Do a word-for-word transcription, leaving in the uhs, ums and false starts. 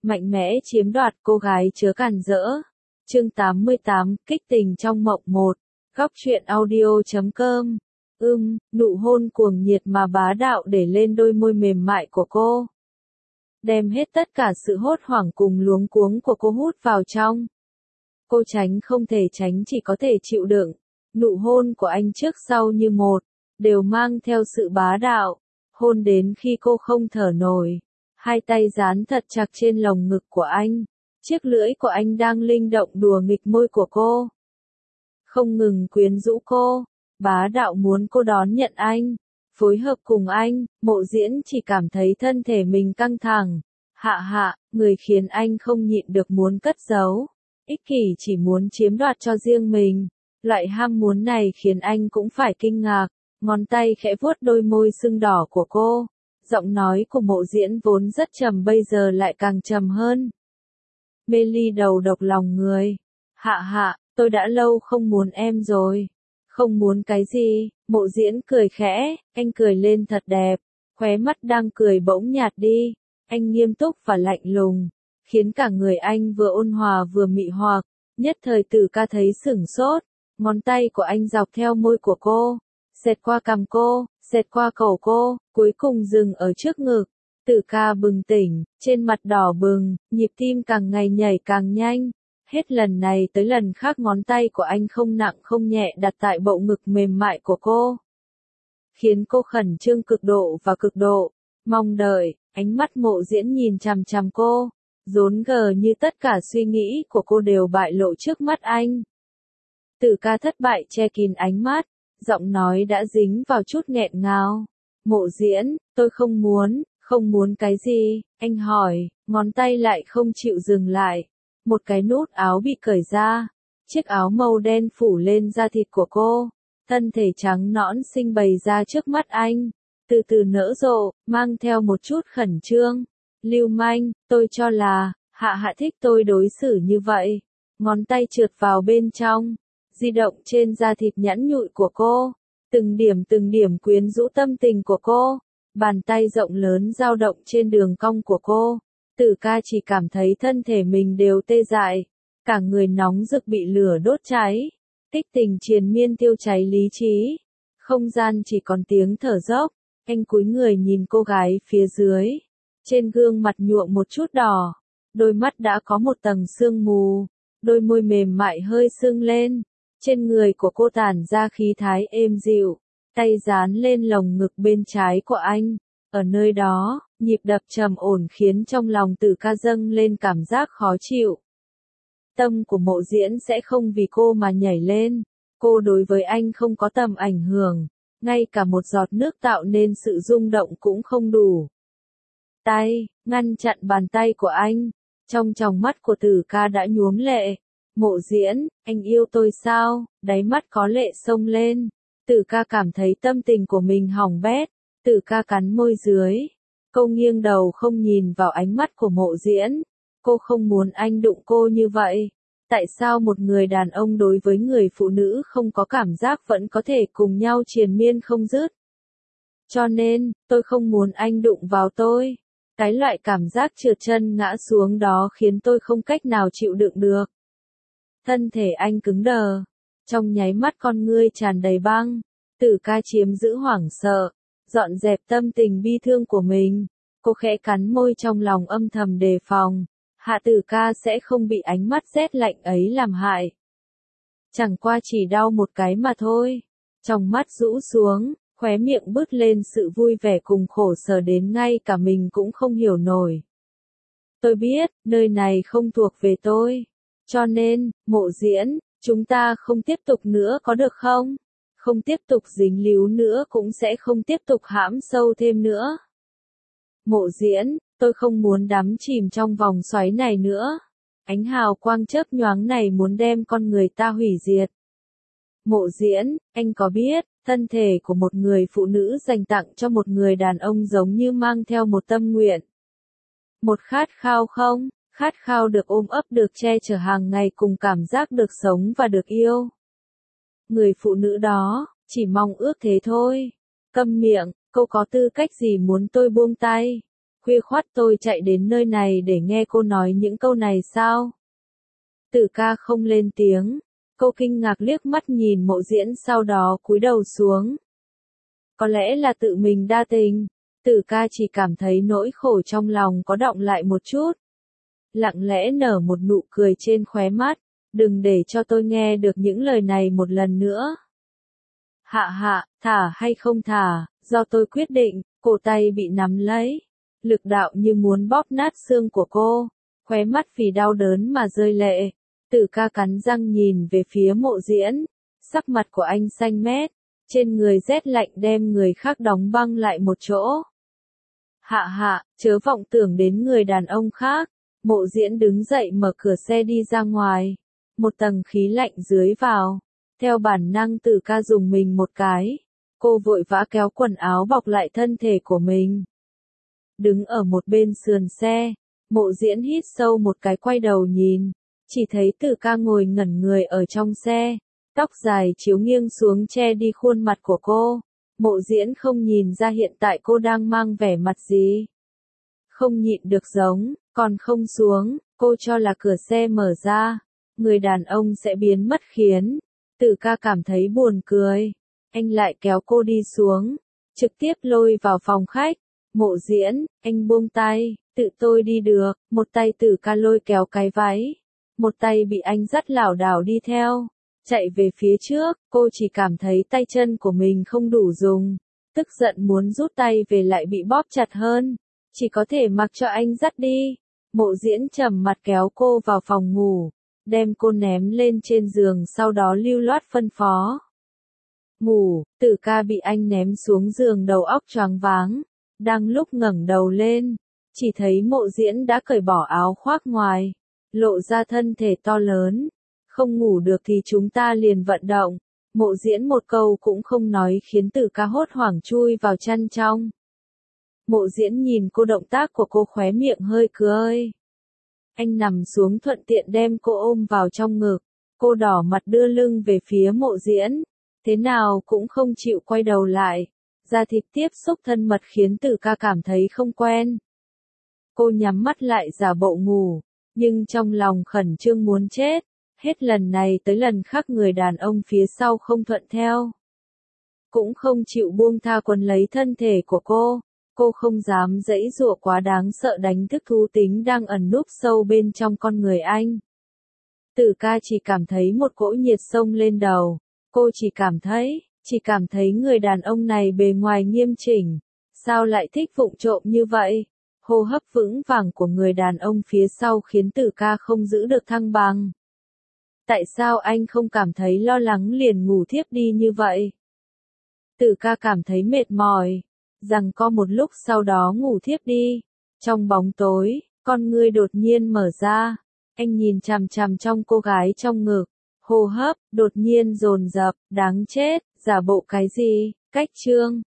mạnh mẽ chiếm đoạt cô gái chớ càn rỡ. Chương tám mươi tám, kích tình trong mộng một. Góc truyện audio chấm com. Ưm, nụ hôn cuồng nhiệt mà bá đạo để lên đôi môi mềm mại của cô. Đem hết tất cả sự hốt hoảng cùng luống cuống của cô hút vào trong. Cô tránh không thể tránh, chỉ có thể chịu đựng. Nụ hôn của anh trước sau như một, đều mang theo sự bá đạo. Hôn đến khi cô không thở nổi. Hai tay dán thật chặt trên lồng ngực của anh. Chiếc lưỡi của anh đang linh động đùa nghịch môi của cô. Không ngừng quyến rũ cô. Bá đạo muốn cô đón nhận anh. Phối hợp cùng anh. Mộ Diễn chỉ cảm thấy thân thể mình căng thẳng. Hạ hạ, người khiến anh không nhịn được muốn cất giấu. Ích kỷ chỉ muốn chiếm đoạt cho riêng mình. Loại ham muốn này khiến anh cũng phải kinh ngạc. Ngón tay khẽ vuốt đôi môi sưng đỏ của cô. Giọng nói của Mộ Diễn vốn rất trầm bây giờ lại càng trầm hơn. Mê ly đầu độc lòng người. Hạ hạ, tôi đã lâu không muốn em rồi. Không muốn cái gì? Mộ Diễn cười khẽ, anh cười lên thật đẹp. Khóe mắt đang cười bỗng nhạt đi. Anh nghiêm túc và lạnh lùng. Khiến cả người anh vừa ôn hòa vừa mị hoặc. Nhất thời Tử Ca thấy sửng sốt. Ngón tay của anh dọc theo môi của cô. Xẹt qua cằm cô, xẹt qua cổ cô, cuối cùng dừng ở trước ngực. Tử Ca bừng tỉnh, trên mặt đỏ bừng, nhịp tim càng ngày nhảy càng nhanh. Hết lần này tới lần khác ngón tay của anh không nặng không nhẹ đặt tại bộ ngực mềm mại của cô. Khiến cô khẩn trương cực độ và cực độ, mong đợi, ánh mắt Mộ Diễn nhìn chằm chằm cô. Rốn gờ như tất cả suy nghĩ của cô đều bại lộ trước mắt anh. Tử Ca thất bại che kín ánh mắt. Giọng nói đã dính vào chút nghẹn ngào. Mộ Diễn, tôi không muốn, không muốn cái gì? Anh hỏi, ngón tay lại không chịu dừng lại. Một cái nút áo bị cởi ra. Chiếc áo màu đen phủ lên da thịt của cô. Thân thể trắng nõn xinh bày ra trước mắt anh. Từ từ nở rộ, mang theo một chút khẩn trương. Lưu manh, tôi cho là, hạ hạ thích tôi đối xử như vậy. Ngón tay trượt vào bên trong. Di động trên da thịt nhẵn nhụi của cô, từng điểm từng điểm quyến rũ tâm tình của cô, bàn tay rộng lớn dao động trên đường cong của cô. Tử Ca chỉ cảm thấy thân thể mình đều tê dại, cả người nóng rực bị lửa đốt cháy, kích tình triền miên tiêu cháy lý trí. Không gian chỉ còn tiếng thở dốc, anh cúi người nhìn cô gái phía dưới, trên gương mặt nhuộm một chút đỏ, đôi mắt đã có một tầng sương mù, đôi môi mềm mại hơi sưng lên. Trên người của cô tản ra khí thái êm dịu, tay dán lên lồng ngực bên trái của anh. Ở nơi đó, nhịp đập trầm ổn khiến trong lòng Tử Ca dâng lên cảm giác khó chịu. Tâm của Mộ Diễn sẽ không vì cô mà nhảy lên. Cô đối với anh không có tầm ảnh hưởng, ngay cả một giọt nước tạo nên sự rung động cũng không đủ. Tay, ngăn chặn bàn tay của anh. Trong tròng mắt của Tử Ca đã nhuốm lệ. Mộ Diễn, anh yêu tôi sao? Đáy mắt có lệ xông lên. Tử Ca cảm thấy tâm tình của mình hỏng bét. Tử Ca cắn môi dưới. Cô nghiêng đầu không nhìn vào ánh mắt của Mộ Diễn. Cô không muốn anh đụng cô như vậy. Tại sao một người đàn ông đối với người phụ nữ không có cảm giác vẫn có thể cùng nhau triền miên không dứt? Cho nên, tôi không muốn anh đụng vào tôi. Cái loại cảm giác trượt chân ngã xuống đó khiến tôi không cách nào chịu đựng được. Thân thể anh cứng đờ. Trong nháy mắt con ngươi tràn đầy băng. Tử Ca chiếm giữ hoảng sợ. Dọn dẹp tâm tình bi thương của mình. Cô khẽ cắn môi trong lòng âm thầm đề phòng. Hạ Tử Ca sẽ không bị ánh mắt rét lạnh ấy làm hại. Chẳng qua chỉ đau một cái mà thôi. Trong mắt rũ xuống, khóe miệng bứt lên sự vui vẻ cùng khổ sở đến ngay cả mình cũng không hiểu nổi. Tôi biết, nơi này không thuộc về tôi. Cho nên, Mộ Diễn, chúng ta không tiếp tục nữa có được không? Không tiếp tục dính líu nữa cũng sẽ không tiếp tục hãm sâu thêm nữa. Mộ Diễn, tôi không muốn đắm chìm trong vòng xoáy này nữa. Ánh hào quang chớp nhoáng này muốn đem con người ta hủy diệt. Mộ Diễn, anh có biết, thân thể của một người phụ nữ dành tặng cho một người đàn ông giống như mang theo một tâm nguyện. Một khát khao không? Khát khao được ôm ấp, được che chở hàng ngày cùng cảm giác được sống và được yêu. Người phụ nữ đó, chỉ mong ước thế thôi. Câm miệng, cô có tư cách gì muốn tôi buông tay? Khuya khoắt tôi chạy đến nơi này để nghe cô nói những câu này sao? Tử ca không lên tiếng, cô kinh ngạc liếc mắt nhìn Mộ Diễn sau đó cúi đầu xuống. Có lẽ là tự mình đa tình, Tử ca chỉ cảm thấy nỗi khổ trong lòng có đọng lại một chút. Lặng lẽ nở một nụ cười trên khóe mắt, đừng để cho tôi nghe được những lời này một lần nữa. Hạ hạ, thả hay không thả, do tôi quyết định, cổ tay bị nắm lấy. Lực đạo như muốn bóp nát xương của cô, khóe mắt vì đau đớn mà rơi lệ. Tử ca cắn răng nhìn về phía Mộ Diễn, sắc mặt của anh xanh mét, trên người rét lạnh đem người khác đóng băng lại một chỗ. Hạ hạ, chớ vọng tưởng đến người đàn ông khác. Mộ Diễn đứng dậy mở cửa xe đi ra ngoài, một tầng khí lạnh dưới vào, theo bản năng Tử ca dùng mình một cái, cô vội vã kéo quần áo bọc lại thân thể của mình. Đứng ở một bên sườn xe, Mộ Diễn hít sâu một cái quay đầu nhìn, chỉ thấy Tử ca ngồi ngẩn người ở trong xe, tóc dài chiếu nghiêng xuống che đi khuôn mặt của cô. Mộ Diễn không nhìn ra hiện tại cô đang mang vẻ mặt gì. Không nhịn được giống, còn không xuống, cô cho là cửa xe mở ra, người đàn ông sẽ biến mất khiến Tử ca cảm thấy buồn cười. Anh lại kéo cô đi xuống, trực tiếp lôi vào phòng khách. Mộ Diễn, anh buông tay, tự tôi đi được. Một tay Tử ca lôi kéo cái váy, một tay bị anh dắt lảo đảo đi theo, chạy về phía trước. Cô chỉ cảm thấy tay chân của mình không đủ dùng, tức giận muốn rút tay về lại bị bóp chặt hơn, chỉ có thể mặc cho anh dắt đi. Mộ Diễn trầm mặt kéo cô vào phòng ngủ, đem cô ném lên trên giường sau đó lưu loát phân phó. Ngủ. Tử ca bị anh ném xuống giường đầu óc choáng váng, đang lúc ngẩng đầu lên, chỉ thấy Mộ Diễn đã cởi bỏ áo khoác ngoài, lộ ra thân thể to lớn. Không ngủ được thì chúng ta liền vận động. Mộ Diễn một câu cũng không nói khiến Tử ca hốt hoảng chui vào chăn trong. Mộ Diễn nhìn cô, động tác của cô khóe miệng hơi cười. Anh nằm xuống thuận tiện đem cô ôm vào trong ngực. Cô đỏ mặt đưa lưng về phía Mộ Diễn, thế nào cũng không chịu quay đầu lại. Da thịt tiếp xúc thân mật khiến Tử ca cảm thấy không quen. Cô nhắm mắt lại giả bộ ngủ, nhưng trong lòng khẩn trương muốn chết. Hết lần này tới lần khác người đàn ông phía sau không thuận theo, cũng không chịu buông tha quấn lấy thân thể của cô. Cô không dám giãy giụa quá đáng sợ đánh thức thú tính đang ẩn núp sâu bên trong con người anh. Tử ca chỉ cảm thấy một cỗ nhiệt xông lên đầu. Cô chỉ cảm thấy, chỉ cảm thấy người đàn ông này bề ngoài nghiêm chỉnh, sao lại thích vụng trộm như vậy. Hô hấp vững vàng của người đàn ông phía sau khiến Tử ca không giữ được thăng bằng. Tại sao anh không cảm thấy lo lắng liền ngủ thiếp đi như vậy? Tử ca cảm thấy mệt mỏi, giằng co một lúc sau đó ngủ thiếp đi. Trong bóng tối, con ngươi đột nhiên mở ra, anh nhìn chằm chằm trong cô gái trong ngực, hô hấp đột nhiên dồn dập, đáng chết, giả bộ cái gì? Cách chương